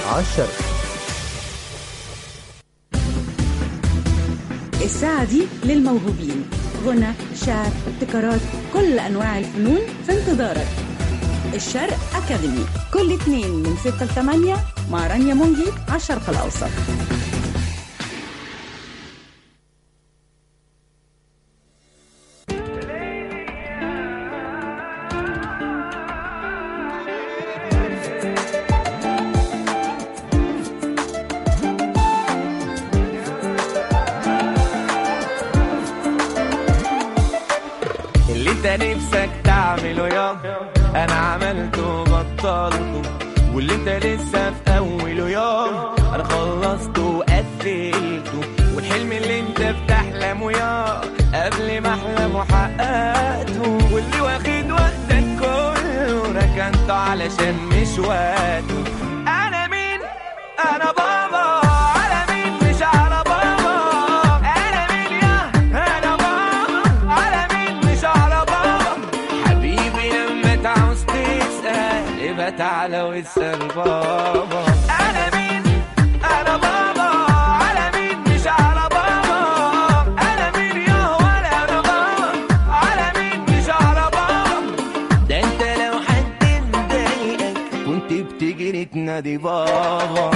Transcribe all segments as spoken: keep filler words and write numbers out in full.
عالشرق. الساعة دي للموهوبين، غنى، شعر، ابتكارات، كل أنواع الفنون في انتظارك. الشرق أكاديمي كل اثنين من ستة لثمانية مع رانيا مونجي على الشرق الأوسط. نفسك تعمله يوم انا عملته بطلته، واللي انت لسه في اوله يوم انا خلصته وقفلته، والحلم اللي انت بتحلمه يا قبل ما احلمه حققته، واللي واخد وقتك كله ركنته علشان مش وقته. انا مين؟ انا بابا. تعالى واسأل بابا أنا مين؟ أنا بابا. على مين؟ مش على بابا. أنا مين يا ولا أنا بابا. على مين؟ مش على بابا. ده أنت لو حد مضايقك كنت بتجري تنادي بابا.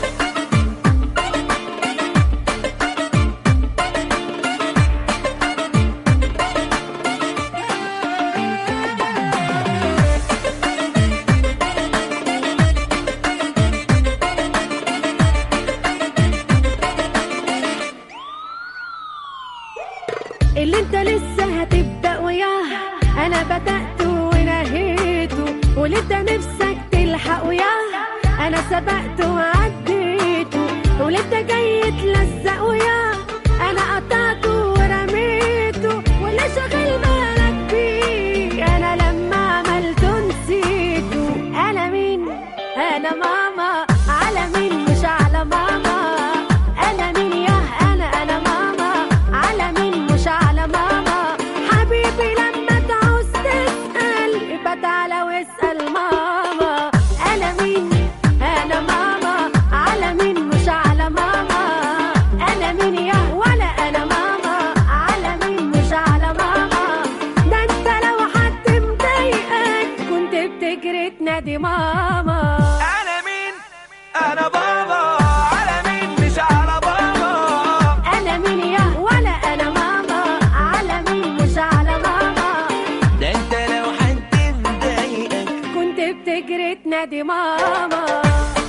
اللي انت لسه هتبدأ وياه انا بدأت ونهيته، واللي انت نفسك تلحق وياه انا سبقت وعديته، واللي انت جاي تلزق وياه انا قطعته ورميته، واللي شغل بالك بيه انا لما عملته نسيته. انا مين؟ انا ماما. على مين؟ مش على ماما. انا مين يا انا انا ماما. على مين؟ مش على ماما. حبيبي لما تعوز تسأل يبقى تعالى واسأل ماما. انا مين؟ انا ماما. على مين؟ مش على ماما. انا مين يا ولا انا ماما. على مين؟ مش على ماما. ده انت لو حد مضايقك كنت بتجري تنادي ماما. انا مين؟ انا بابا. على مين؟ مش على بابا. انا مين يا ولا انا ماما. على مين؟ مش على ماما. ده انت لو حد مضايقك كنت بتجري تنادي ماما.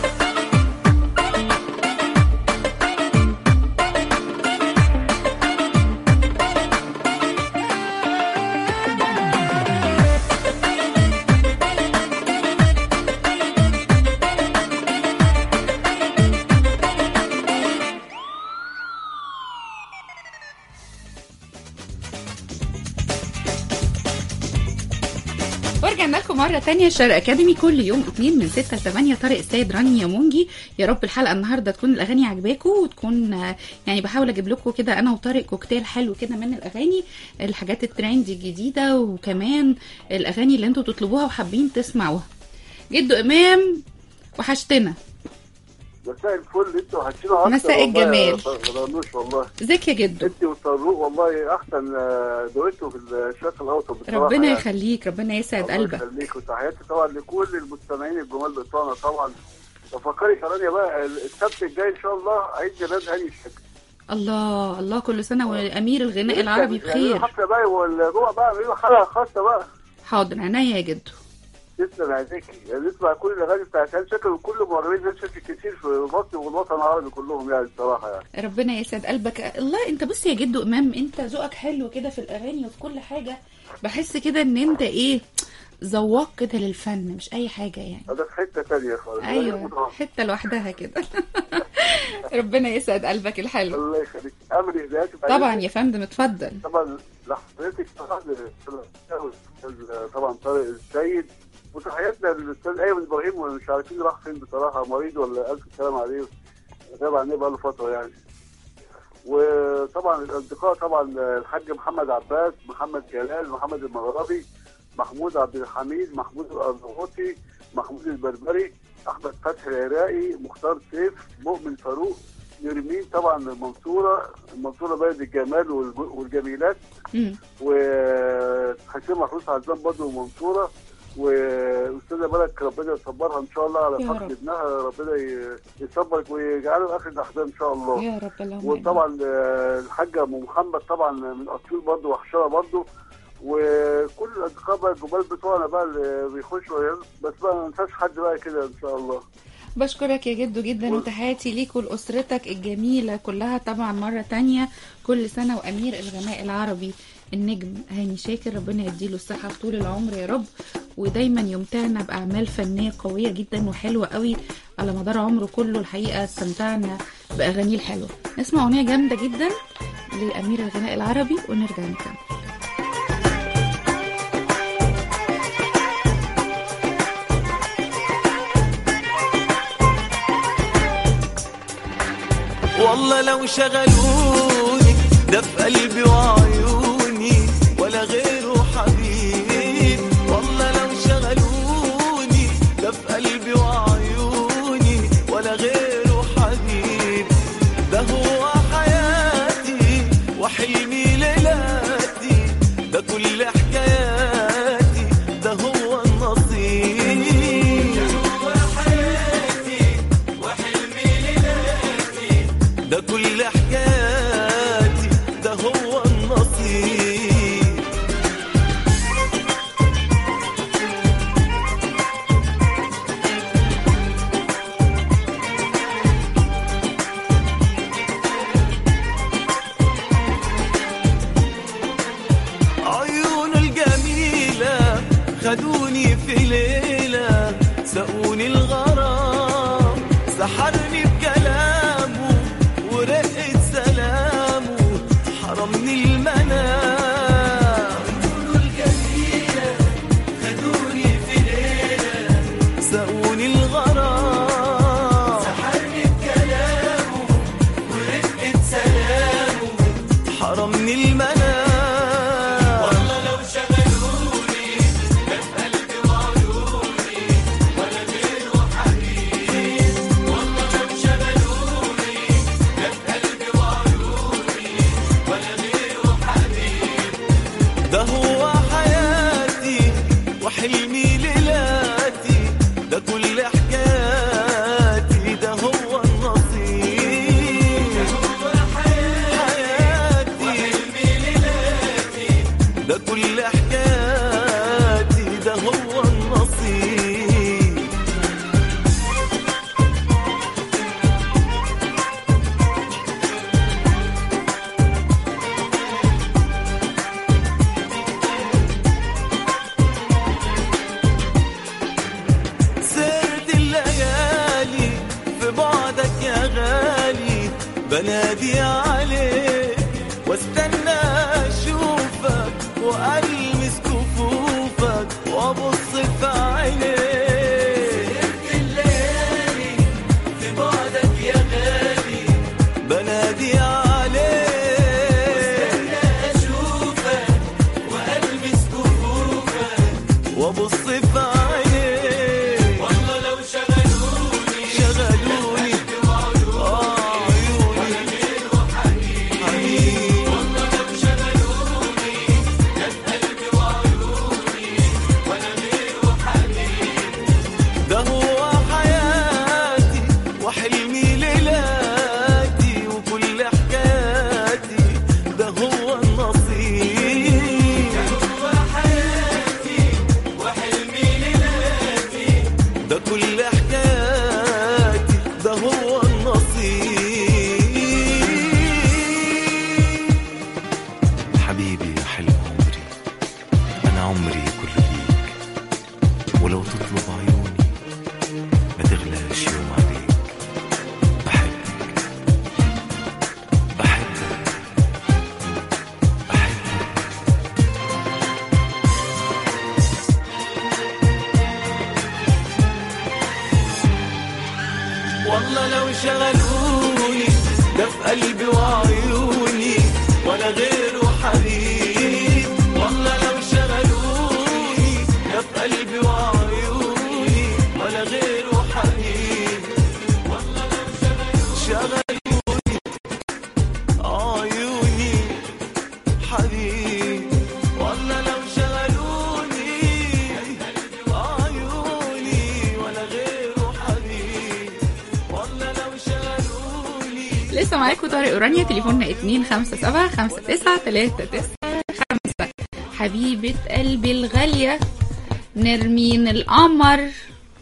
ورجعنا لكم مرة تانية الشرق أكاديمي كل يوم اثنين من ستة لثمانية. طارق السيد، رانيا مونجي. يا رب الحلقة النهاردة تكون الأغاني عجباكم وتكون يعني بحاول أجيب لكم كده أنا وطارق كوكتيل حلو كده من الأغاني، الحاجات الترندي الجديدة وكمان الأغاني اللي انتوا تطلبوها وحابين تسمعوها. جدو إمام وحشتنا. مساء الفل. انتوا وحشتنا اكتر. مساء الجمال. والله ازيك يا جدو؟ انت وطروق والله احسن دويتو في الشرق الاوسط بصراحه. ربنا يعني يخليك، ربنا يسعد قلبك. ربنا يخليك. وتحياتي طبعا لكل المستمعين الجمال بتوعنا طبعا. بفكري كرانيا بقى السبت الجاي ان شاء الله عيد ميلاد هاني الشاكر. الله الله، كل سنه وامير الغناء العربي بخير. يعني حفله بقى والجوع بقى عاملين حلقه خاصه بقى. حاضر عينيا يا جدو. تسلم عينيكي. يعني نسمع كل الاغاني بتاعت هاني شاكر وكل مغنيين هاني شاكر كتير في مصر والوطن العربي كلهم يعني بصراحه يعني. ربنا يسعد قلبك. الله، انت بص يا جدو امام، انت ذوقك حلو كده في الاغاني وفي كل حاجه. بحس كده ان انت ايه، ذواق كده للفن مش اي حاجه يعني. ده في حته ثانيه خالص. ايوه حته لوحدها كده. ربنا يسعد قلبك الحلو. الله يخليك. امري هداياتي طبعا يا فندم اتفضل. طبعا لحضرتك طبعا طبعا طارق السيد وتحياتنا للاستاذ ايمن ابراهيم ومش عارفين راح فين بصراحه، مريض ولا الف سلام عليه. غاب عننا بقى له فتره يعني. وطبعا الاصدقاء طبعا الحاج محمد عباس، محمد جلال، محمد المغربي، محمود عبد الحميد، محمود الارناؤوطي، محمود البربري، احمد فتحي العراقي، مختار سيف، مؤمن فاروق، نرمين طبعا المنصوره، المنصوره بلد الجمال والجميلات، وحسين محروس عزام برضه المنصوره، واستاذه ملك ربنا يصبرها ان شاء الله على فقد ابنها، ربنا يصبرك ويجعله اخر الاحزان ان شاء الله يا رب. اللهم وطبعا الحاجه ام محمد طبعا من اسيوط برضه وحشره برضه، وكل الاصدقاء بقى الجمال بتوعنا بقى اللي بيخشوا، بس بقى ما ننساش حد بقى كده ان شاء الله. بشكرك يا جدو جدا، وتحياتي ليك ولأسرتك الجميلة كلها طبعا مرة تانية. كل سنة وأمير الغناء العربي النجم هاني شاكر ربنا يديله الصحة طول العمر يا رب، ودايما يمتعنا بأعمال فنية قوية جدا وحلوة قوي على مدار عمره كله. الحقيقة استمتعنا بأغانيه الحلوة. نسمع أغنية جامدة جدا لأمير الغناء العربي ونرجع نكمل. والله لو شغلوني ده في قلبي وعيوني ولا غيره حبيب، والله لو شغلوني ده في قلبي وعيوني ولا غيره حبيب، ده هو حياتي وحلمي ليلاتي، ده كل حكاياتي، ده هو النصيب، ده كل حكاياتي، ده هو النصيب. عيونه الجميلة خدوني في ليلة، سقوني الغرام، سحرني بكلامه ورقة سلامه، حرمني المنام. عيونه الجميلة خدوني في ليلة، سقوني الغرام، سحرني بكلامه ورقة سلامه، حرمني المنام. والله لو شغلوني ده في قلبي وعيوني ولا غيره حبيب، والله لو شغلوني ده في قلبي وعيوني ولا غيره حبيب، ده هو حياتي وحلمي ليلاتي، ده كل حكاياتي، ده هو النصيب، ده هو حياتي وحلمي ليلاتي، ده كل حكاياتي، ده هو النصيب. سهرت الليالي في بعدك يا غالي، بنادي عليك واستنى اشوفك والمس كفوفك وابص في عينيك. سهرت الليالي في بعدك يا غالي، بنادي عليك واستنى اشوفك والمس كفوفك وابص في عينيك. والله لو شغلوني شغلوني آه عيوني حبيب، والله لو شغلوني ده في قلبي وعيوني ولا غيره حبيب، ده هو حياتي وحلمي ليلاتي، وكل حكاياتي، ده هو النصيب، ده هو حياتي وحلمي ليلاتي، ده كل حكاياتي، ده هو النصيب. حبيبي يا حلم عمري، أنا عمري كله ليك، ولو تطلب عيوني ما تغلاش يوم عليك. بحبك بحبك بحبك. والله لو شغلوني ده في قلبي وعيوني ولا غيره حبيب، والله لو شغلوني ده في قلبي وعيوني ولا غيره حبيب. لسه معاكم طارق ورانيا، تليفوننا اتنين خمسة سبعة خمسة تسعة تلاتة تسعة خمسة. حبيبة قلبي الغالية نرمين القمر.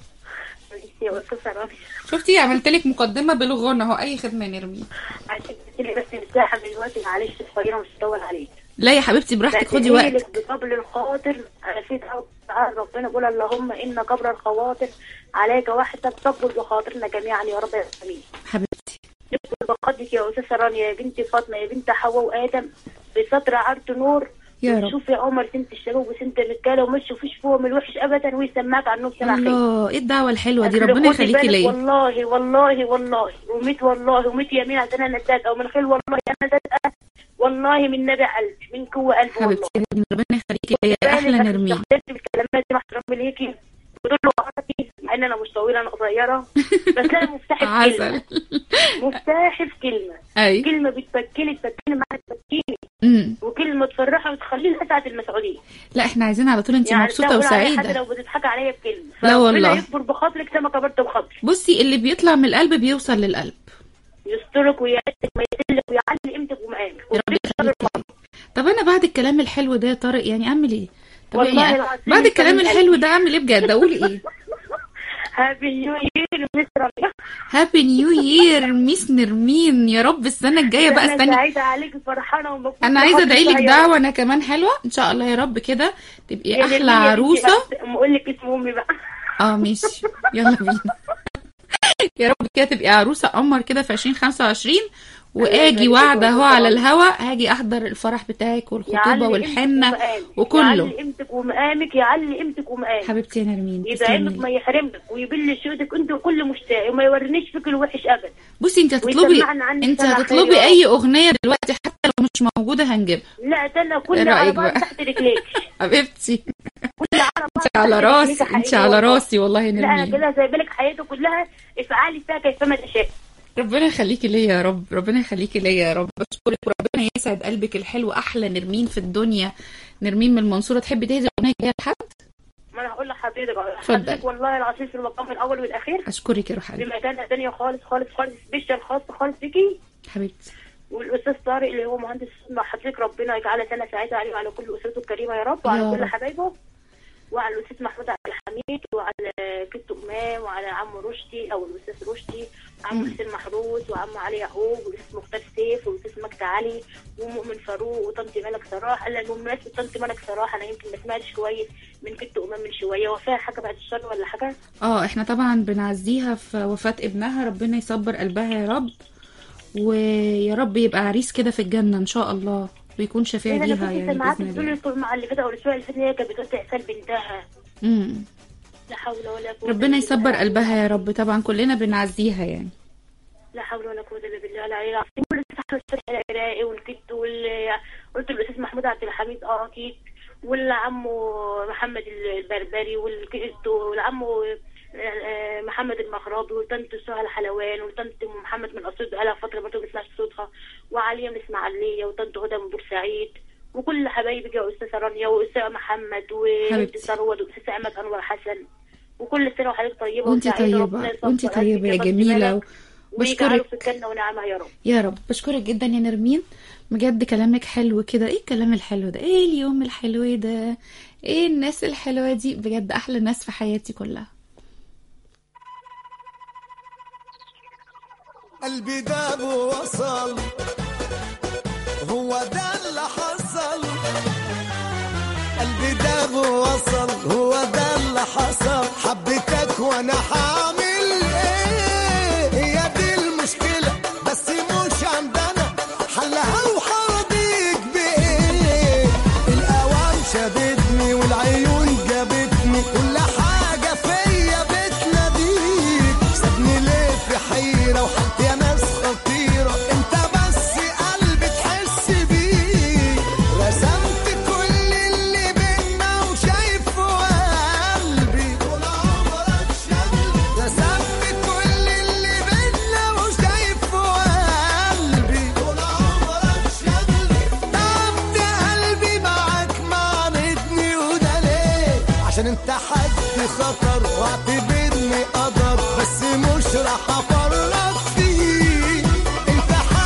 شفتي عملتلك مقدمة بالغنى اهو. اي خدمة نرمين. عشان تقولي بس مساحة دلوقتي معلش صغيرة مش هطول عليك. لا يا حبيبتي براحتك، خدي وقتك. بقبل الخاطر انا في تعالى ربنا بيقول اللهم ان قبر الخواطر عليك وحدك تقبل بخاطرنا جميعا يا رب العالمين. حبيبتي يقبل بقدرك يا استاذة رانيا يا بنتي فاطمة يا بنت حواء وادم بسطر عرض نور يا رب. شوف يا عمر سنت الشباب وسنت الرجاله وما تشوفيش فيهم الوحش ابدا ويسمعك عنهم سمع خير. الله ايه الدعوه الحلوه دي، ربنا يخليكي ليا. والله والله والله وميت والله وميت يمين عشان انا صادقه ومن خير والله انا صادقه والله من نبع قلبي من جوه قلبي حبيبتي ربنا يخليكي ليا احلى نرمين. الكلمات دي محترم ليكي بتقول له عربي مع ان انا مش طويله انا قصيره بس انا مفتاحي في كلمه مفتاحي في كلمه أي. كلمه بتفكلي تفكلي معاك تفكيني وكلمه تفرحها وتخليني اسعد المسؤولين. لا احنا عايزين على طول انت يعني مبسوطه وسعيده. حتى لو بتضحكي عليا بكلمه لا والله يكبر بخاطرك زي ما كبرت بخاطري. بصي اللي بيطلع من القلب بيوصل للقلب. يسترك ويعزك ما يذلك ويعلي قيمتك ومقامك. طب انا بعد الكلام الحلو ده يا طارق يعني اعمل ايه؟ طب يعني بعد الكلام الحلو ده اعمل ايه بجد؟ اقول ايه؟ هابي نيو يير مس رانيا. هابي نيو يير مس نرمين. يا رب السنه الجايه بقى استني. انا سعيده عليك فرحانه ومبسوطه. انا عايزه ادعي لك دعوه انا كمان حلوه ان شاء الله يا رب كده تبقي احلى عروسه. اقول لك اسم امي بقى. اه ماشي يلا بينا. يا رب كده تبقي عروسه قمر كده في عشرين خمسة وعشرين واجي واعده اهو على الهوا هاجي احضر الفرح بتاعك والخطوبه والحنه وكله. يعلي قيمتك ومقامك يعلي قيمتك ومقامك حبيبتي يا نرمين. يدعمك ما يحرمك ويبل شهودك انت وكل مشتاق وما يورينيش فيك الوحش ابدا. بصي انت هتطلبي انت هتطلبي اي اغنيه دلوقتي حتى لو مش موجوده هنجيبها. لا ده انا كل على بعض تحت رجليك حبيبتي. انت على راسي انت على راسي والله يا نرمين. لا انا كده سايبه لك حياتي كلها افعالي فيها كيفما تشاء. ربنا يخليكي ليا يا رب، ربنا يخليكي ليا يا رب. بشكرك وربنا يسعد قلبك الحلو. احلى نرمين في الدنيا نرمين من المنصوره. تحبي تهدي اغنيه جايه لحد؟ ما انا هقول لحضرتك حضرتك والله العظيم في المقام الاول والاخير. اشكرك يا روح قلبي. بمكانه ثانيه خالص خالص خالص سبيشال خاص خالص بيكي حبيبتي. والاستاذ طارق اللي هو مهندس مع حضرتك ربنا يجعلها سنه سعيده عليه وعلى كل اسرته الكريمه يا رب وعلى كل حبايبه وعلى الاستاذ محمود عبد الحميد وعلى كت امام وعلى عم رشدي او الاستاذ رشدي وعم حسين محروس وعم علي يعقوب والاستاذ مختار سيف والاستاذ مجدي علي ومؤمن فاروق وطنط ملك صراحه. قال بمناسبه طنط ملك صراحه انا يمكن ما سمعتش كويس من كت امام من شويه. وفاها حاجه بعد الشر ولا حاجه؟ اه احنا طبعا بنعزيها في وفاه ابنها ربنا يصبر قلبها يا رب ويا رب يبقى عريس كده في الجنه ان شاء الله ويكون شفيع ليها يعني باذن الله. طول مع اللي فاتت او الاسبوع اللي فات هي كانت بتقول احسان بنتها. امم لا حول ولا قوه. ربنا يصبر قلبها يا رب. طبعا كلنا بنعزيها يعني. لا حول ولا قوه الا بالله العلي العظيم. كل الاستاذ العراقي والكت وال قلت الاستاذ محمود عبد الحميد اه اكيد والعمو محمد البربري والكت والعمو محمد المغربي وطنط سهى الحلوان وطنط محمد من اسيوط بقالها فتره ما بتسمعش صوتها وعليا من اسماعيليه وطنط هدى من بورسعيد وكل حبايبي يا استاذه رانيا واستاذ محمد وانت ثروت واستاذ احمد انور حسن وكل سنه وحضرتك طيبه وانت طيبه وانت طيبه يا جميله بشكرك في الجنه ونعمها يا رب يا رب. بشكرك جدا يا نرمين بجد كلامك حلو كده. ايه الكلام الحلو ده؟ ايه اليوم الحلو ده؟ ايه الناس الحلوه دي؟ بجد احلى ناس في حياتي كلها. قلبي داب ووصل هو ده اللي حصل. قلبي داب ووصل هو ده اللي حصل. حبيتك وانا هعمل ايه؟ هي دي المشكلة بس مش عندنا حلها وحرضيك بايه. الاوان شدتني والعيون جابتني كل حاجة فيا بتناديك. سابني ليه في حيرة وحالتي يا ناس خطيرة. انت بس قلبي تحس بيه. رسمت كل اللي بينا وشايفه قلبي طول عمرك شغل. رسمت كل اللي بينا وشايفه قلبي طول عمرك شغل. تعبت قلبي معاك معاندني وده ليه؟ عشان انت حد خطر واعتبرني قدر بس مش راح افرط فيه. انت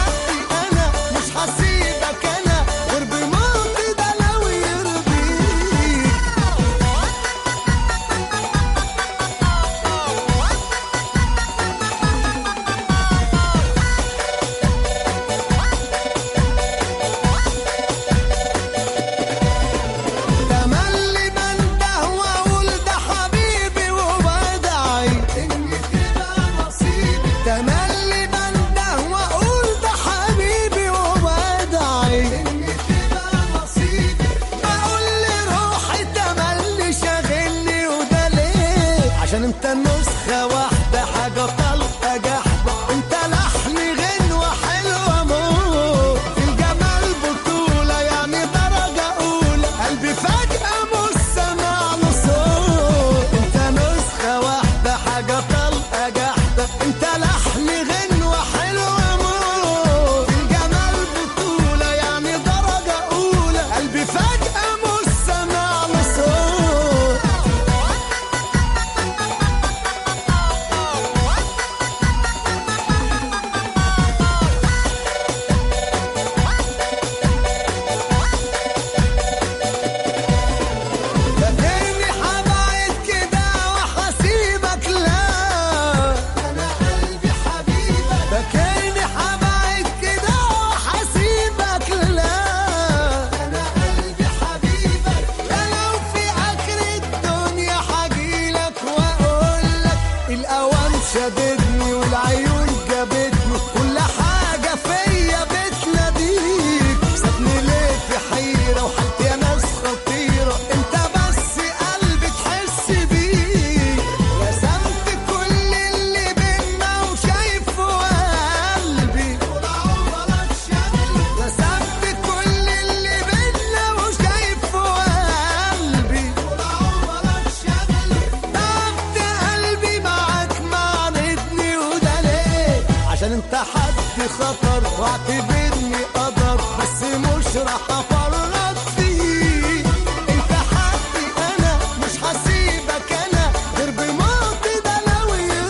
انت حد خطر واعتبرني قدر بس مش راح افرط فيك. انت حدي انا مش هسيبك انا غير بموتي ده لو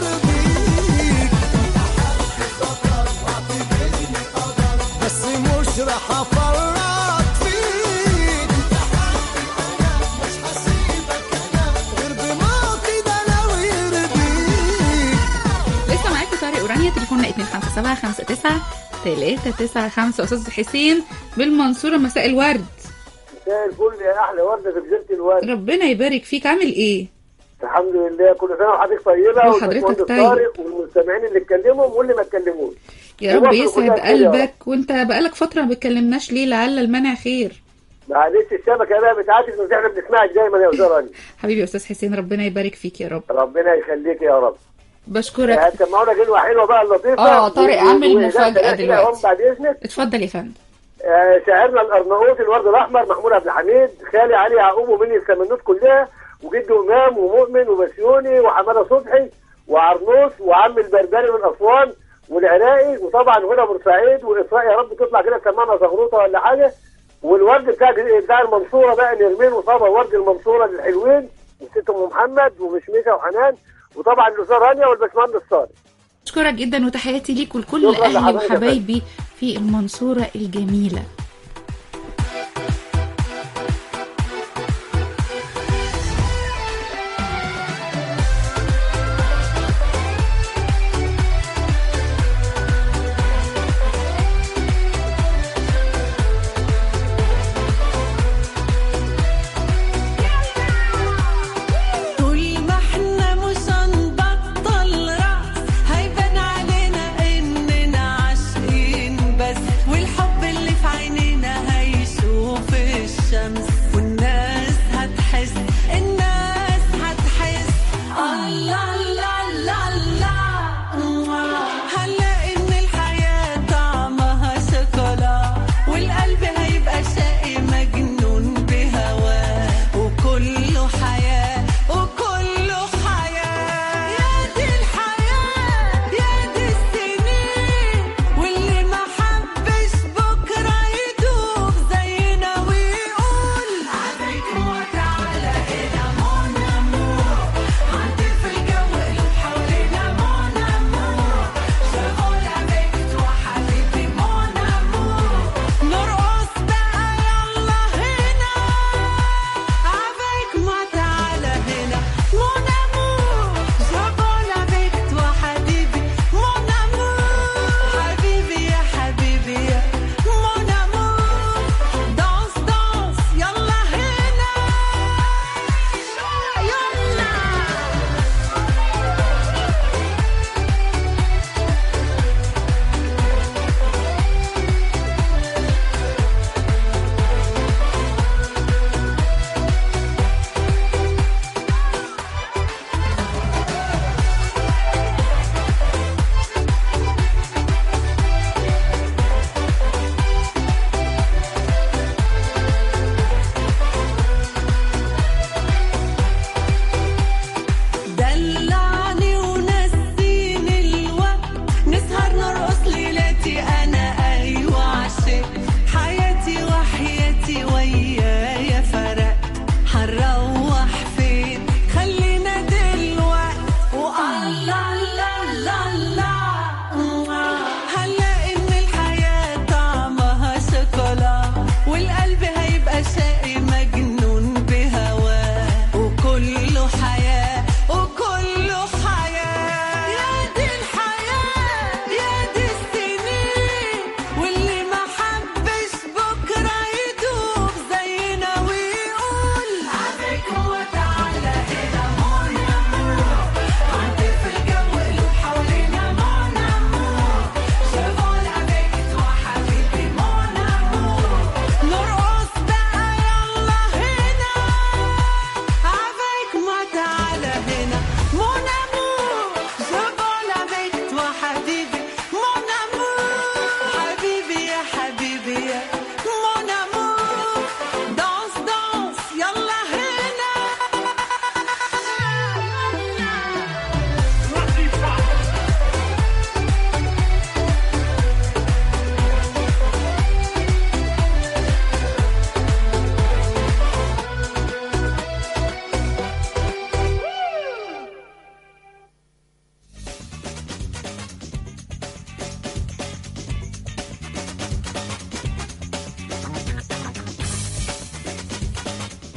يرضيك. انت حد خطر واعتبرني قدر بس مش راح افرط فيك. انت حدي انا مش هسيبك انا غير بموتي ده لو يرضيك. لسه معاكم طارق ورانيا، تليفوننا اتنين خمسة سبعة خمسة تسعة تلاتة تسعة خمسة. استاذ حسين بالمنصورة، مساء الورد. مساء الفل يا احلى ورده في جزيره الورد. ربنا يبارك فيك، عامل ايه؟ الحمد لله، كل سنه وحضرتك طيبه وحضرتك طيب طارق والمستمعين اللي اتكلموا واللي ما اتكلموش. يا رب يسعد قلبك. وانت بقالك فتره ما بتكلمناش ليه؟ لعل المنع خير. معلش الشبكه بقى بتاعتك بس احنا بنسمعك دايما يا استاذ رانيا. حبيبي يا استاذ حسين، ربنا يبارك فيك يا رب. ربنا يخليك يا رب. بشكرك. هتسمعونا غنوه حلوه بقى اللطيفه. اه طارق عامل مفاجاه دلوقتي بعد اذنك. اتفضل يا فندم. آه شاعرنا الارناؤوطي الورد الاحمر محمود عبد الحميد، خالي علي يعقوب ومني السمنوت كلها، وجده امام ومؤمن وبسيوني وحماده صبحي وعرنوس وعم البربري من اسوان والعراقي، وطبعا هنا بورسعيد واسراء. يا رب تطلع كده تسمعنا زغروطه ولا حاجه. والورد بتاع بتاع المنصوره بقى نرمين وصابه، ورد المنصوره للحلوين وست ام محمد ومشمشه وحنان، وطبعا الاستاذ رانيا والباشمهندس صالح. اشكرك جدا وتحياتي ليك ولكل اهلي وحبايبي في المنصوره الجميله. والحب اللي في عيني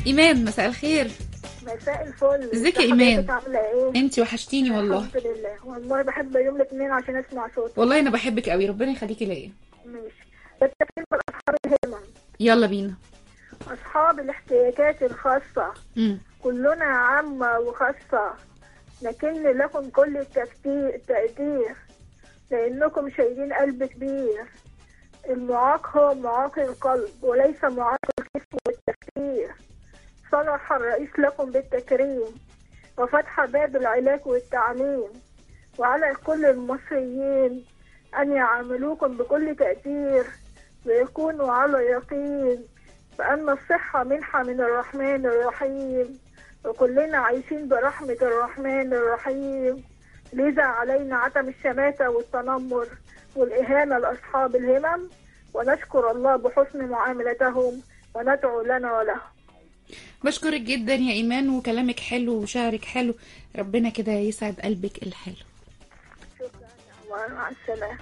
ايمان مساء الخير. مساء الفل. ازيك يا ايمان؟ عامله ايه؟ انتي وحشتيني والله. الحمد لله والله بحب يوم الاثنين عشان اسمع صوتك. والله انا بحبك قوي، ربنا يخليكي ليا. ماشي. التفكير باصحاب الهمم. يلا بينا. اصحاب الاحتياجات الخاصه امم كلنا عامه وخاصه، لكن لكم كل التفكير التقدير لانكم شايلين قلب كبير. المعاق هو معاق القلب وليس معاق الجسم والتفكير. صلح الرئيس لكم بالتكريم وفتح باب العلاج والتعليم، وعلى كل المصريين أن يعاملوكم بكل تقدير ويكونوا على يقين بأن الصحة منحة من الرحمن الرحيم، وكلنا عايشين برحمة الرحمن الرحيم. لذا علينا عدم الشماتة والتنمر والإهانة لأصحاب الهمم، ونشكر الله بحسن معاملتهم وندعو لنا ولهم. بشكرك جدا يا ايمان، وكلامك حلو وشعرك حلو، ربنا كده يسعد قلبك الحلو. شكرا يا الله، مع السلامة.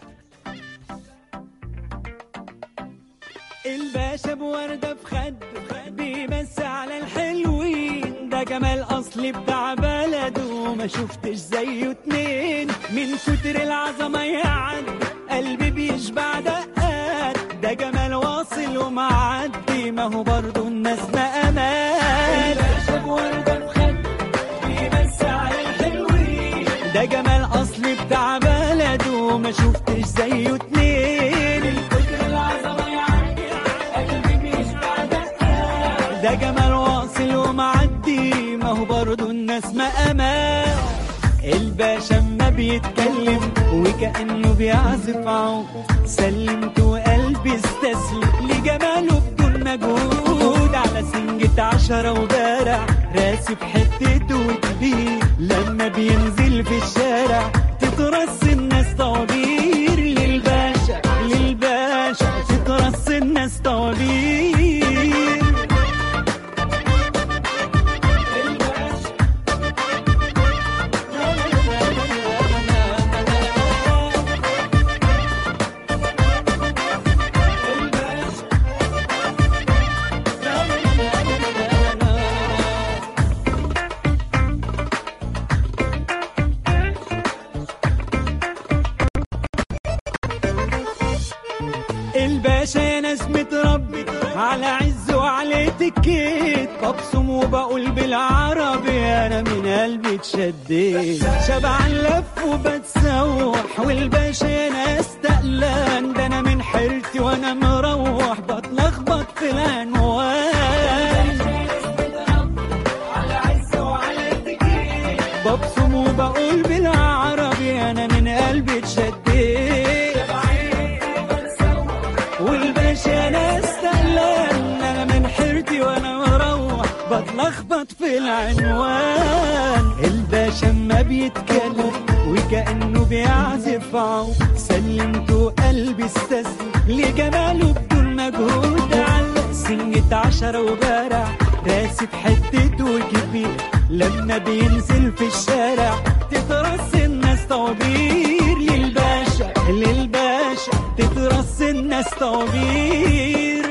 الباشا بوردة في خد بيمس على الحلوين، ده جمال أصلي بتاع بلده ما شفتش زيه اتنين. من كتر العظمة يعد قلبي بيشبع دقات، ده جمال واصل ومعدي ما هو برضو الناس ما أمان. الباشا بوردة في خد بيمس على الحلوين، ده جمال أصلي بتاع بلده ما شفتش زيه اتنين. من كتر العظمة ده جمال واصل ومعدي ما هو برضو الناس ما أمان. الباشا ما بيتكلم وكأنه بيعزف عود، سلمت وقلبي استسلم لجماله بدون مجهود. على سنجة عشرة وبارع راسي في حتته كبير، لما بينزل في الشارع تترص الناس طوابير. للباشا للباشا تترص الناس طوابير. الباشا يا ناس متربي على عز وعلى اتيكيت، ببصم وبقول بالعربي انا من قلبي اتشديت. شبعان لف وبتسوح والباشا يا ناس تقلان، ده انا من حيرتي وانا مروح بتلخبط في العنوان. ببصم وبقول بالعربي انا من قلبي اتشديت. والباشا ناس تقلان، انا من حيرتي وانا مروح بتلخبط في العنوان. الباشا ما بيتكلم وكأنه بيعزف عود، سلمت وقلبي استسلم لجماله بدون مجهود. علق سنجة عشرة وبارع راسي في حتته كبير، لما بينزل في الشارع تترص الناس طوابير. للباشا للباشا تترص الناس طوابير.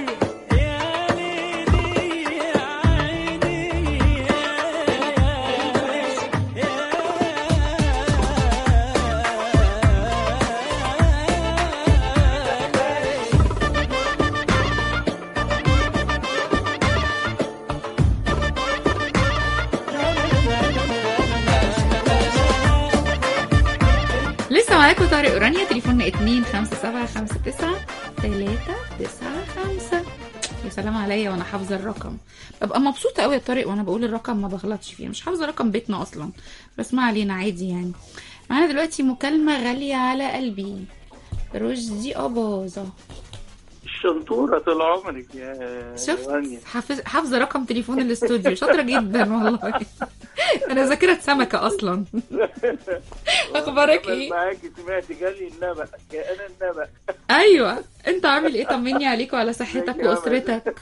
لسه معاكم طارق اورانيا، تليفوننا اتنين خمسة سبعة خمسة تسعة تلاتة تسعة خمسة. يا سلام عليا وانا حافظه الرقم، ببقى مبسوطه قوي يا طارق وانا بقول الرقم ما بغلطش فيه. مش حافظه رقم بيتنا اصلا بس ما علينا عادي يعني. معانا دلوقتي مكالمه غاليه على قلبي، رشدي اباظه. الشنطوره طول عمرك يا شفت حافظ حافظه رقم تليفون الاستوديو، شاطره جدا والله. انا ذاكره سمكه اصلا. اخبارك ايه؟ معاكي سمعت جالي النبأ كأن النبأ. ايوه انت عامل ايه؟ طمني عليك وعلى صحتك واسرتك.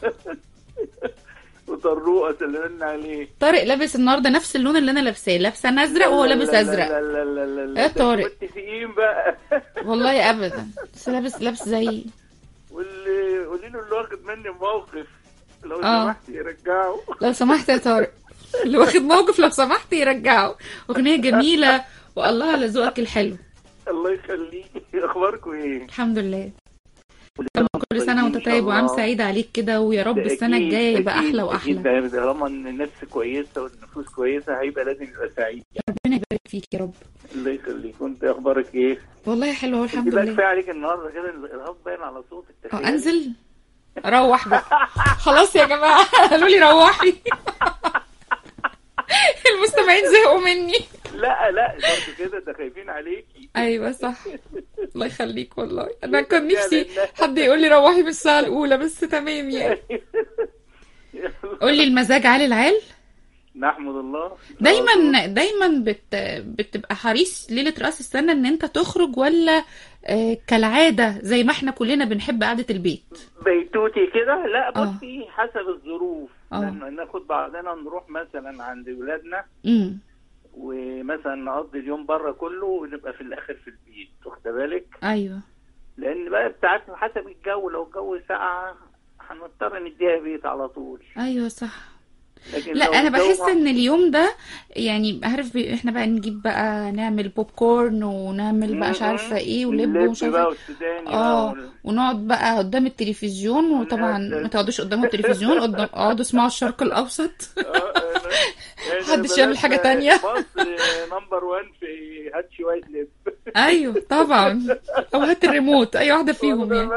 وطروقه سلمنا عليه. طارق لابس النهارده نفس اللون اللي انا لابساه، لابسه انا ازرق وهو لابس ازرق. لا لا لا لا لا يا طارق متفقين بقى. والله ابدا، بس لابس لابس زي واللي قولي له اللي واخد مني موقف لو آه. سمحت يرجعوا. لو سمحت يا طارق، اللي واخد موقف لو سمحت يرجعه. اغنيه جميله والله على ذوقك الحلو. الله يخليك. اخباركم ايه؟ الحمد لله. طب كل سنه وانت طيب وعام سعيد عليك كده، ويا رب السنه الجايه يبقى احلى واحلى. اكيد طالما ان النفس كويسه والنفوس كويسه هيبقى لازم يبقى سعيد. ربنا يبارك فيك يا رب. الله يخليك. وانت اخبارك ايه؟ والله حلو اهو الحمد لله. لله. كفايه عليك النهارده كده الارهاق باين على صوتك. اه انزل روح بقى. خلاص يا جماعه قالوا لي روحي. المستمعين زهقوا مني. لا لا برضه كده ده خايفين عليكي. ايوه صح. الله يخليك والله، انا كان نفسي حد يقول لي روحي بالساعه الاولى بس. تمام يعني. قول لي المزاج عالي العال. نحمد الله. دايما دايما بت... بتبقى حريص ليله راس السنه ان انت تخرج، ولا آه كالعاده زي ما احنا كلنا بنحب قعده البيت بيتوتي كده؟ لا بصي آه. حسب الظروف. آه. ناخد بعضنا نروح مثلا عند ولادنا امم ومثلا نقضي اليوم بره كله ونبقى في الاخر في البيت، واخده بالك؟ ايوه. لان بقى بتاعت حسب الجو، لو الجو ساقع هنضطر نديها بيت على طول. ايوه صح. لا انا بحس ان اليوم ده يعني عارف احنا بقى نجيب بقى نعمل بوب كورن ونعمل بقى مش عارفه ايه ولب ومش عارفه اه ونقعد بقى قدام التلفزيون. وطبعا ما تقعدوش قدام التلفزيون، قدام اقعدوا اسمعوا الشرق الاوسط. محدش يعمل حاجه تانية. مصر نمبر واحد في هات شويه لب. ايوه طبعا، او هات الريموت، اي واحده فيهم يعني.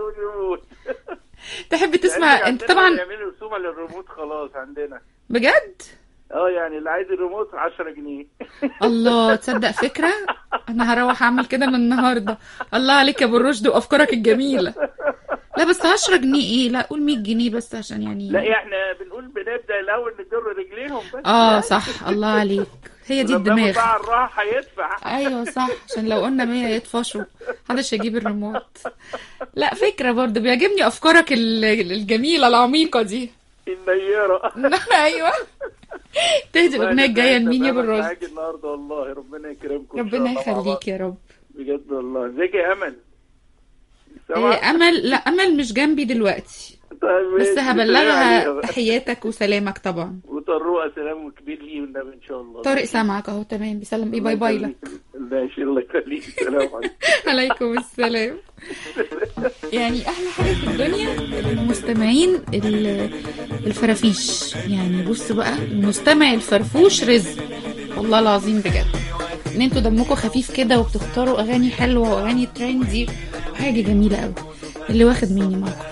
تحب تسمع انت طبعا. يعملوا رسومه للريموت خلاص عندنا بجد. اه يعني اللي عايز الريموت عشرة جنيه. الله تصدق فكره، انا هروح اعمل كده من النهارده. الله عليك يا ابو الرشد وافكارك الجميله. لا بس عشرة جنيه ايه، لا قول مية جنيه بس عشان يعني. لا احنا بنقول بنبدا الاول ندر رجليهم بس. اه صح. الله عليك، هي دي الدماغ. بتاع الراحه هيدفع. ايوه صح، عشان لو قلنا مية يطفشوا محدش هيجيب الريموت. لا فكره برضه، بيعجبني افكارك الجميله العميقه دي النيره. ايوه. تهدي الاغنيه الجايه لمين يا ابو الرشد؟ معاك النهارده والله. ربنا يكرمكم. ربنا يخليك يا رب. بجد والله. ازيك يا امل؟ إيه امل؟ لا امل مش جنبي دلوقتي. طيب بس هبلغها تحياتك وسلامك طبعا. وطروقه سلام كبير ليه والنبي ان شاء الله. طارق سامعك اهو. تمام بيسلم ايه. باي باي لك. ماشي الله يخليك. السلام عليكم. عليكم السلام. يعني احلى حاجه في الدنيا المستمعين الفرافيش. يعني بص بقى، المستمع الفرفوش رزق والله العظيم بجد. ان انتوا دمكم خفيف كده وبتختاروا اغاني حلوه واغاني ترندي، حاجه جميله قوي. اللي واخد مني موقف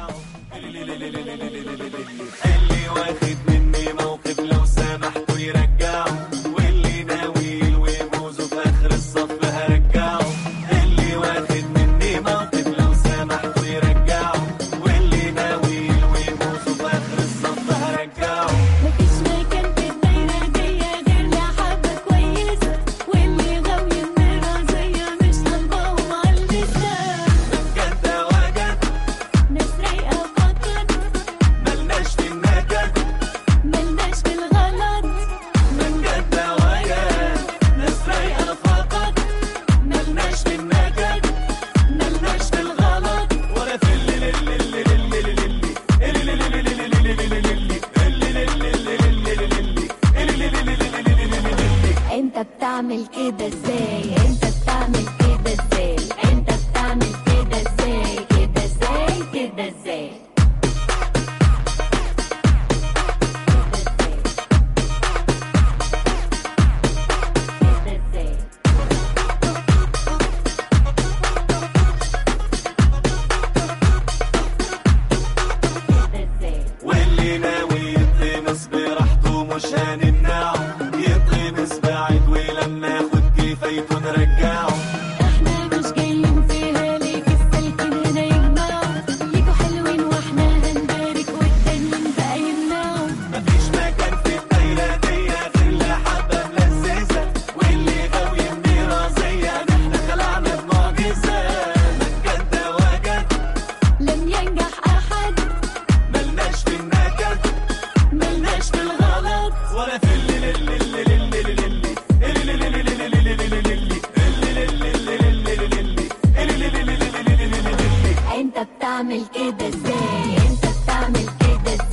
اللي واخد مني موقف لو سامحته يرجعه، واللي ناوي ويبوزه في اخر الصف هرجعه. اللي واخد مني موقف لو سامحته يرجعه، واللي ناوي ويبوزه في اخر الصف هرجعه. مفيش مكان في الدايرة دي غير لحبة كويسة، واللي غاوي الرازية مش طالباهم عالبسة. بجد وجد ناس رايقة وقطر، ملناش في النكد، ملناش في الغلط. بجد وجد ناس رايقة فقط، ملناش في النكد، ملناش في الغلط. ولا في اللي اللي اللي اللي اللي انت بتعمل كده ازاي؟ انت بتعمل كده ازاي؟ انت بتعمل كده ازاي؟ كده ازاي؟ كده ازاي؟ واللي ناوي يتمس براحته مش هنمنعه، يتغمس بعيد ولما ياخد كفايته نرجعه. احنا مش جايين فيها ليك السلكين هنا يجمعوا، ليكوا حلوين واحنا هنبارك والتانيين بقى يمنعوا. مفيش مكان في الدايرة دي غير لحبة ملززة، واللي غاوي من رازية احنا خلعنا بمعجزة. بجد وجد لن ينجح احد، ملناش في النكد، ملناش في الغلط. ولا في اللي اللي اللي اللي اللي انت بتعمل كده ازاي؟ انت بتعمل كده ازاي؟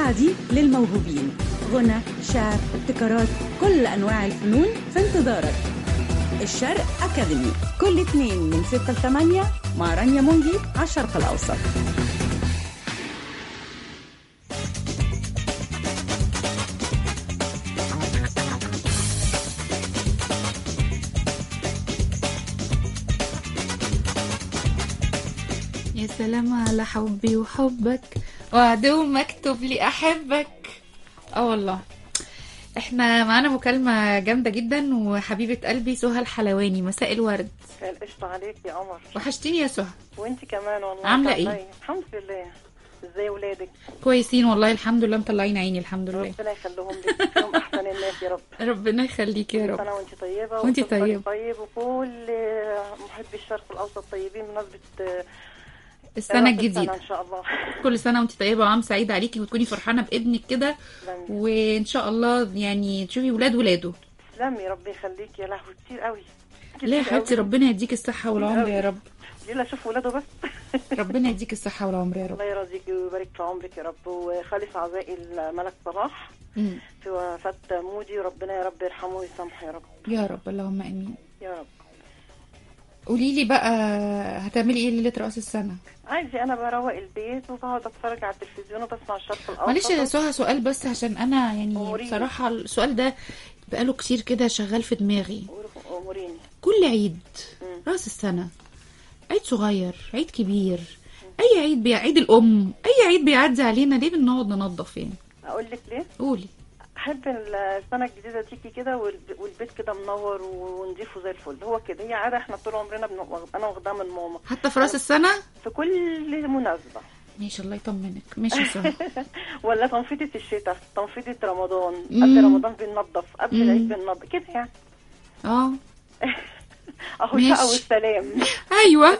الإذاعة دي للموهوبين، غنى، شعر، ابتكارات، كل أنواع الفنون في انتظارك. الشرق أكاديمي كل اثنين من ستة لثمانية مع رانيا مونجي على الشرق الأوسط. يا سلام على حبي وحبك وعدو مكتوب لي أحبك. اه والله احنا معانا مكالمة جامدة جدا وحبيبة قلبي سهى الحلواني. مساء الورد. القشطة عليك يا قمر. وحشتيني يا سهى. وانتي كمان والله. عاملة ايه؟ الحمد لله. ازاي ولادك؟ كويسين والله الحمد لله، مطلعين عيني الحمد لله. ربنا يخليهم لك، هم احسن الناس يا رب. ربنا يخليك يا رب. سنة وانتي طيبة وانتي طيبة طيب وكل محبي الشرق الأوسط طيبين بمناسبة السنة الجديدة ان شاء الله. كل سنة وانت طيبة وعام سعيد عليكي وتكوني فرحانة بابنك كده، وان شاء الله يعني تشوفي ولاد ولاده. تسلمي ربي يخليك. يا لهوي كتير قوي. لا يا حبيبتي ربنا يديك الصحة والعمر يا رب. ليلى اشوف ولاده بس. ربنا يديك الصحة والعمر يا رب. الله يرضيكي ويبارك في عمرك يا رب. وخالص عزائي الملك صلاح مم. في وفاة مودي، وربنا يا رب يرحمه ويسامحه يا رب. يا رب اللهم امين يا رب. قولي لي بقى هتعملي ايه ليلة رأس السنة؟ عادي انا بروق البيت وبقعد اتفرج على التلفزيون وبسمع الشرق الاوسط. معلش يا سهى سؤال بس عشان انا يعني أموريني. بصراحة السؤال ده بقاله كتير كده شغال في دماغي. أموريني. كل عيد مم. رأس السنة، عيد صغير عيد كبير، مم. اي عيد بي... عيد الام، اي عيد بيعدي علينا ليه بنقعد ننظف يعني؟ اقول لك ليه؟ قولي. احب السنه الجديده تيجي كده والبيت كده منور ونضيفه زي الفل. هو كده هي عاده احنا طول عمرنا بن... انا واخداها من ماما. حتى في راس السنه؟ في كل مناسبه. ماشي الله يطمنك. ماشي سهى. ولا تنفيضه الشتاء، تنفيضه رمضان، قبل رمضان بننظف، قبل العيد بننظف كده يعني. اه اهو الشقه والسلام. ايوه.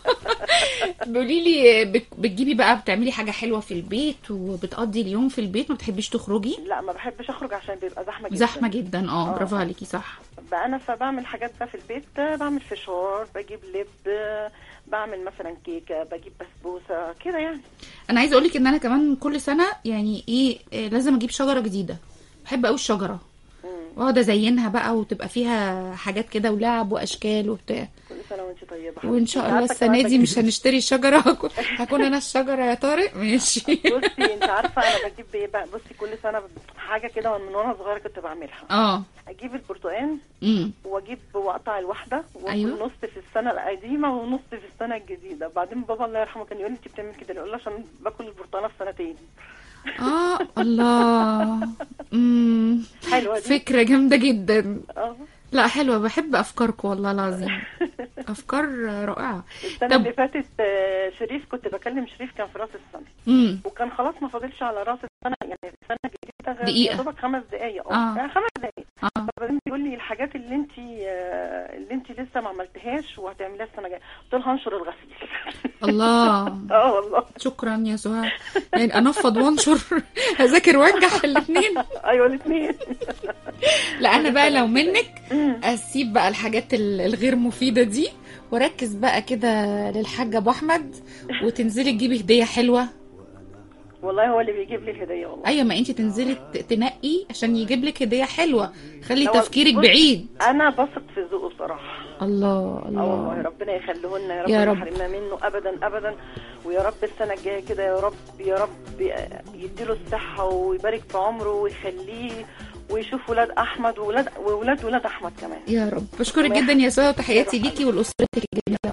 قولي لي بتجيبي بقى بتعملي حاجه حلوه في البيت وبتقضي اليوم في البيت، ما بتحبيش تخرجي؟ لا ما بحبش اخرج عشان بيبقى زحمه جدا. زحمه جدا اه برافو عليكي صح. بقى انا فبعمل حاجات بقى في البيت، بعمل فشار، بجيب لب، بعمل مثلا كيكه، بجيب بسبوسه كده يعني. انا عايزه اقول لك ان انا كمان كل سنه يعني ايه لازم اجيب شجره جديده. بحب قوي الشجره واقعد ازينها بقى وتبقى فيها حاجات كده ولعب واشكال وبتاع. كل سنه وانت طيبه. وان شاء الله السنه دي مش هنشتري شجره، هكون انا الشجره يا طارق. ماشي. بصي انت عارفه انا بجيب ايه بقى؟ بصي كل سنه حاجه كده من وانا صغيره كنت بعملها. اه اجيب البرتقال امم واجيب واقطع الواحده واكل أيوة. نص في السنه القديمه ونص في السنه الجديده. بعدين بابا الله يرحمه كان يقول لي انت بتعمل كده، يقول لي عشان باكل البرتقاله في سنتين. اه الله. امم حلوه دي. فكره جامده جدا. اه لا حلوه، بحب افكاركم والله العظيم. افكار رائعه. السنه اللي فاتت شريف كنت بكلم شريف كان في راس السنه امم وكان خلاص ما فاضلش على راس السنه يعني السنه الجديده دقيقه يا دوبك خمس دقائق اه يعني خمس دقائق. اه فبعدين بيقول لي الحاجات اللي انت اللي انت لسه ما عملتهاش وهتعمليها السنه الجايه. قلت له هنشر الغسيل. الله. اه والله شكرا يا سهى. يعني انفض وانشر، هذاكر وانجح الاثنين. ايوه الاثنين. لا انا بقى لو منك اسيب بقى الحاجات الغير مفيده دي وركز بقى كده للحاج ابو احمد وتنزلي تجيبي هديه حلوه. والله هو اللي بيجيب لي الهديه والله. ايوه ما انت تنزلي تنقي عشان يجيب لك هديه حلوه. خلي تفكيرك بعيد. انا بثق في ذوقه بصراحه. الله الله. اه والله ربنا يخليه لنا يا رب, يا رب. ما يحرمنا منه ابدا ابدا. ويا رب السنه الجايه كده يا رب يا رب يديله الصحه ويبارك في عمره ويخليه ويشوف ولاد احمد وولاد وولاد ولاد احمد كمان يا رب. بشكرك جدا يا سهى وتحياتي ليكي ولاسرتك الجميله.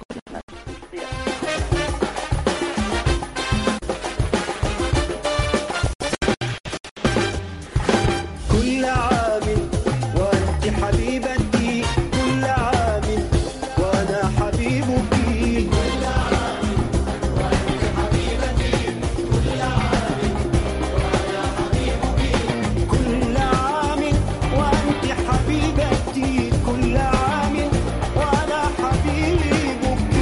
كل عام وانت حبيبتي، كل عام وانا حبيبك، كل عام وانت حبيبتي، كل عام وانا حبيبك، كل عام وانت حبيبتي، كل عام وانا حبيبك.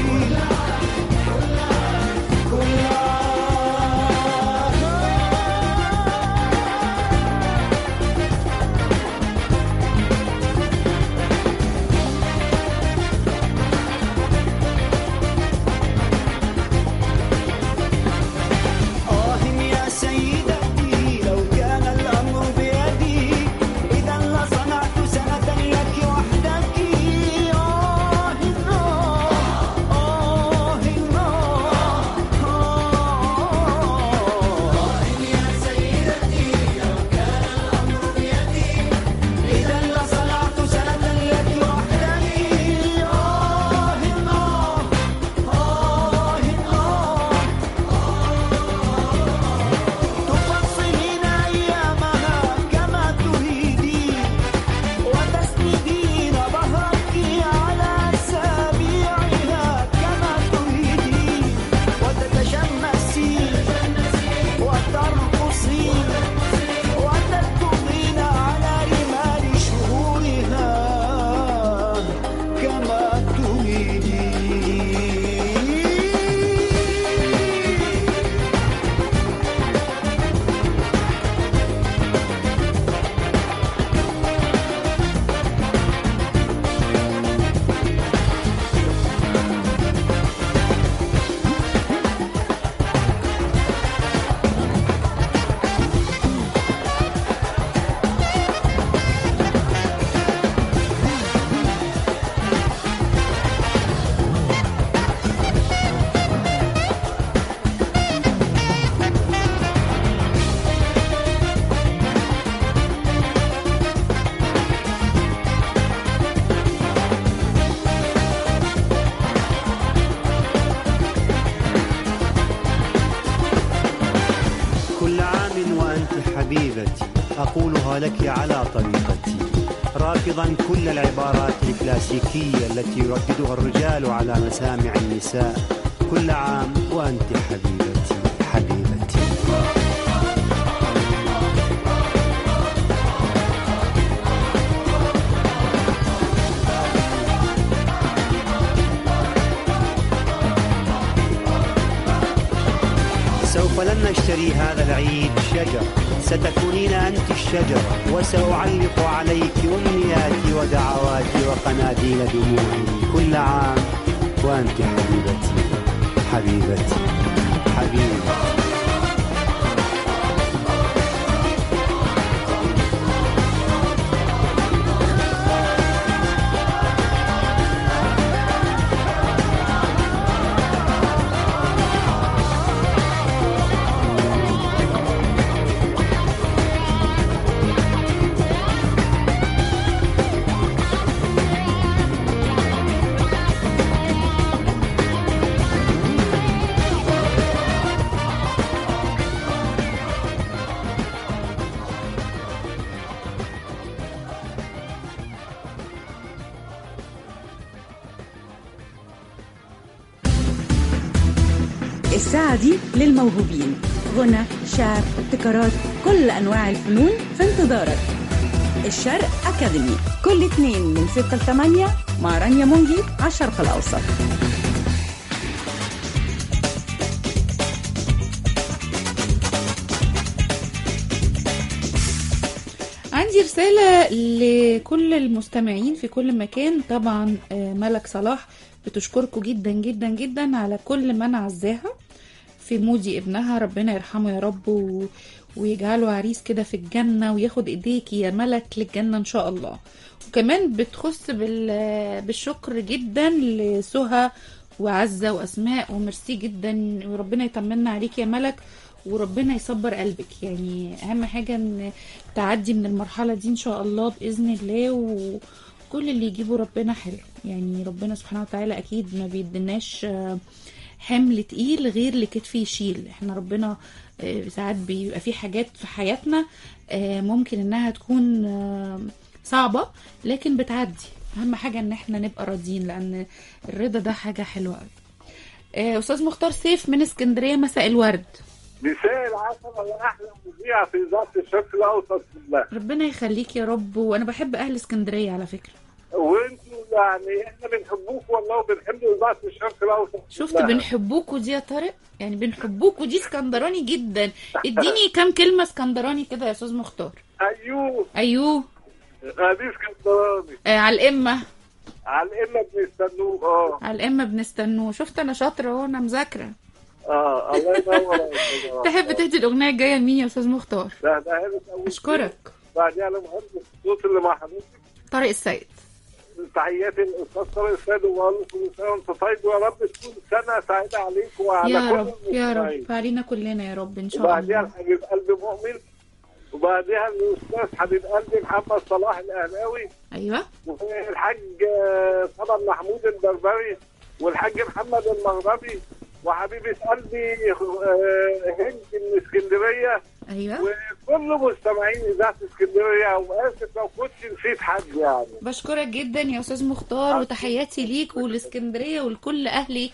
أقولها لك على طريقتي، رافضا كل العبارات الكلاسيكية التي يرددها الرجال على مسامع النساء. كل عام وأنت حبيبتي حبيبتي. سوف لن نشتري هذا العيد شجر، ستكونين أنت الشجر، وسأعلق عليك أمنياتي ودعواتي وقناديل دموعي. كل عام وأنت حبيبتي حبيبتي حبيبتي. الساعة دي للموهوبين، غنى، شعر، ابتكارات، كل أنواع الفنون في انتظارك. الشرق أكاديمي كل اثنين من ستة لثمانية مع رانيا مونجي على الشرق الأوسط. عندي رسالة لكل المستمعين في كل مكان. طبعا ملك صلاح بتشكركم جدا جدا جدا على كل من عزاها في مودي ابنها، ربنا يرحمه يا رب و... ويجعله عريس كده في الجنة وياخد ايديكي يا ملك للجنة ان شاء الله. وكمان بتخص بال... بالشكر جدا لسهى وعزة واسماء وميرسي جدا، وربنا يطمنا عليك يا ملك وربنا يصبر قلبك. يعني اهم حاجة ان تعدي من المرحلة دي ان شاء الله بإذن الله، وكل اللي يجيبه ربنا حلو. يعني ربنا سبحانه وتعالى اكيد ما بيدناش حمل تقيل غير اللي كتفي يشيل. احنا ربنا ساعات بيبقى في حاجات في حياتنا ممكن انها تكون صعبة لكن بتعدي. اهم حاجة ان احنا نبقى راضيين، لان الرضا ده حاجة حلوة قوي. استاذ مختار سيف من اسكندرية، مساء الورد. مساء العسل على احلى مذيع في ذات الشرق الاوسط بالله. ربنا يخليك يا رب، وانا بحب اهل اسكندرية على فكرة. وانتوا يعني احنا بنحبوك والله وبنحب ذات الشرق الاوسط. شفت بنحبوكوا دي يا طارق؟ يعني بنحبوكوا دي اسكندراني جدا. اديني كام كلمة اسكندراني كده يا استاذ مختار. ايوه ايوه غادي اسكندراني. آه على الامة على الامة بنستنوه. اه على الامة بنستنوه. شفت انا شاطرة اهو، انا مذاكرة. اه الله ينور عليك. تحب تهدي الاغنية الجاية لمين يا استاذ مختار؟ لا ده هنا اشكرك. بعديها لمهندس الصوت اللي مع حضرتك طارق السيد. تحياتي للاستاذ طارق السيد، وبقول له كل سنه وانت طيب، ويا رب تكون سنه سعيده عليك وعلى يا كل رب المستمعين. يا رب علينا كلنا يا رب ان شاء الله. وبعديها الحبيب قلبي مؤمن، وبعديها الاستاذ حبيب قلبي محمد صلاح الاهلاوي. ايوه. والحاج صبر محمود البربري، والحاج محمد المغربي، وحبيبه قلبي هند من اسكندريه. ايوه. وكل مستمعين اذاعه اسكندريه، واسف لو كنت نسيت حد يعني. بشكرك جدا يا استاذ مختار، وتحياتي ليك ولاسكندريه ولكل اهلي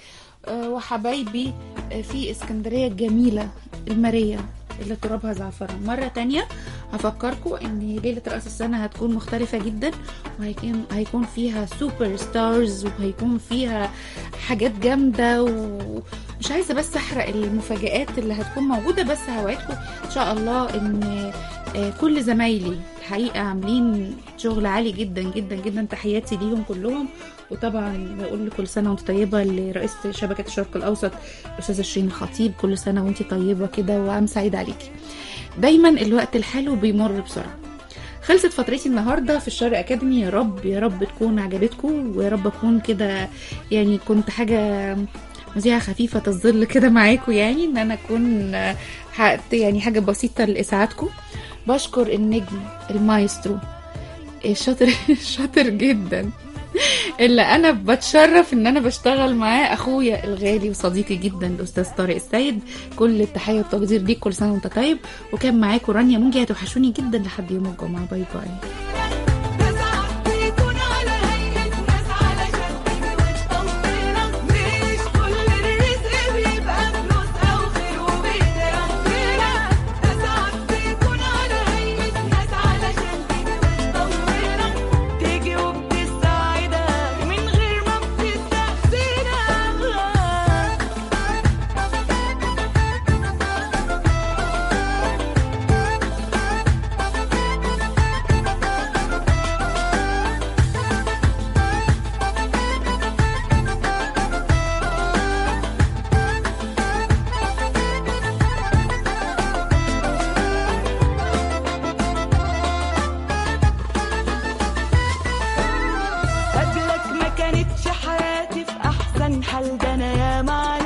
وحبايبي في اسكندريه الجميله الماريه اللي ترابها زعفران. مرة تانية هفكركم ان ليلة رأس السنة هتكون مختلفة جدا، وهيكون هيكون فيها سوبر ستارز، وهيكون فيها حاجات جامدة، ومش عايزة بس احرق المفاجآت اللي هتكون موجودة، بس هوعدكم ان شاء الله ان كل زمايلي الحقيقة عاملين شغل عالي جدا جدا جدا. تحياتي ليهم كلهم. وطبعا بقول كل سنة وانت طيبة لرئيسة شبكة الشرق الأوسط الأستاذة شيرين الخطيب، كل سنة وانت طيبة كده وعام سعيد عليكي. دايما الوقت الحلو بيمر بسرعة. خلصت فترتي النهاردة في الشرق أكاديمي. يا رب يا رب تكون عجبتكم، ويا رب أكون كده يعني كنت حاجة مذيعة خفيفة الظل كده معاكم، يعني ان انا اكون حققت يعني حاجة بسيطة لإسعادكم. بشكر النجم المايسترو الشاطر الشاطر جدا اللي انا بتشرف ان انا بشتغل معاه اخويا الغالي وصديقي جدا الاستاذ طارق السيد. كل التحيه والتقدير ليك، كل سنه وانت طيب. وكان معاكم رانيا منجي، هتوحشوني جدا لحد يوم الجمعه. باي باي. قبلك ما كانتش حياتي في احسن حال، ده انا يا معاك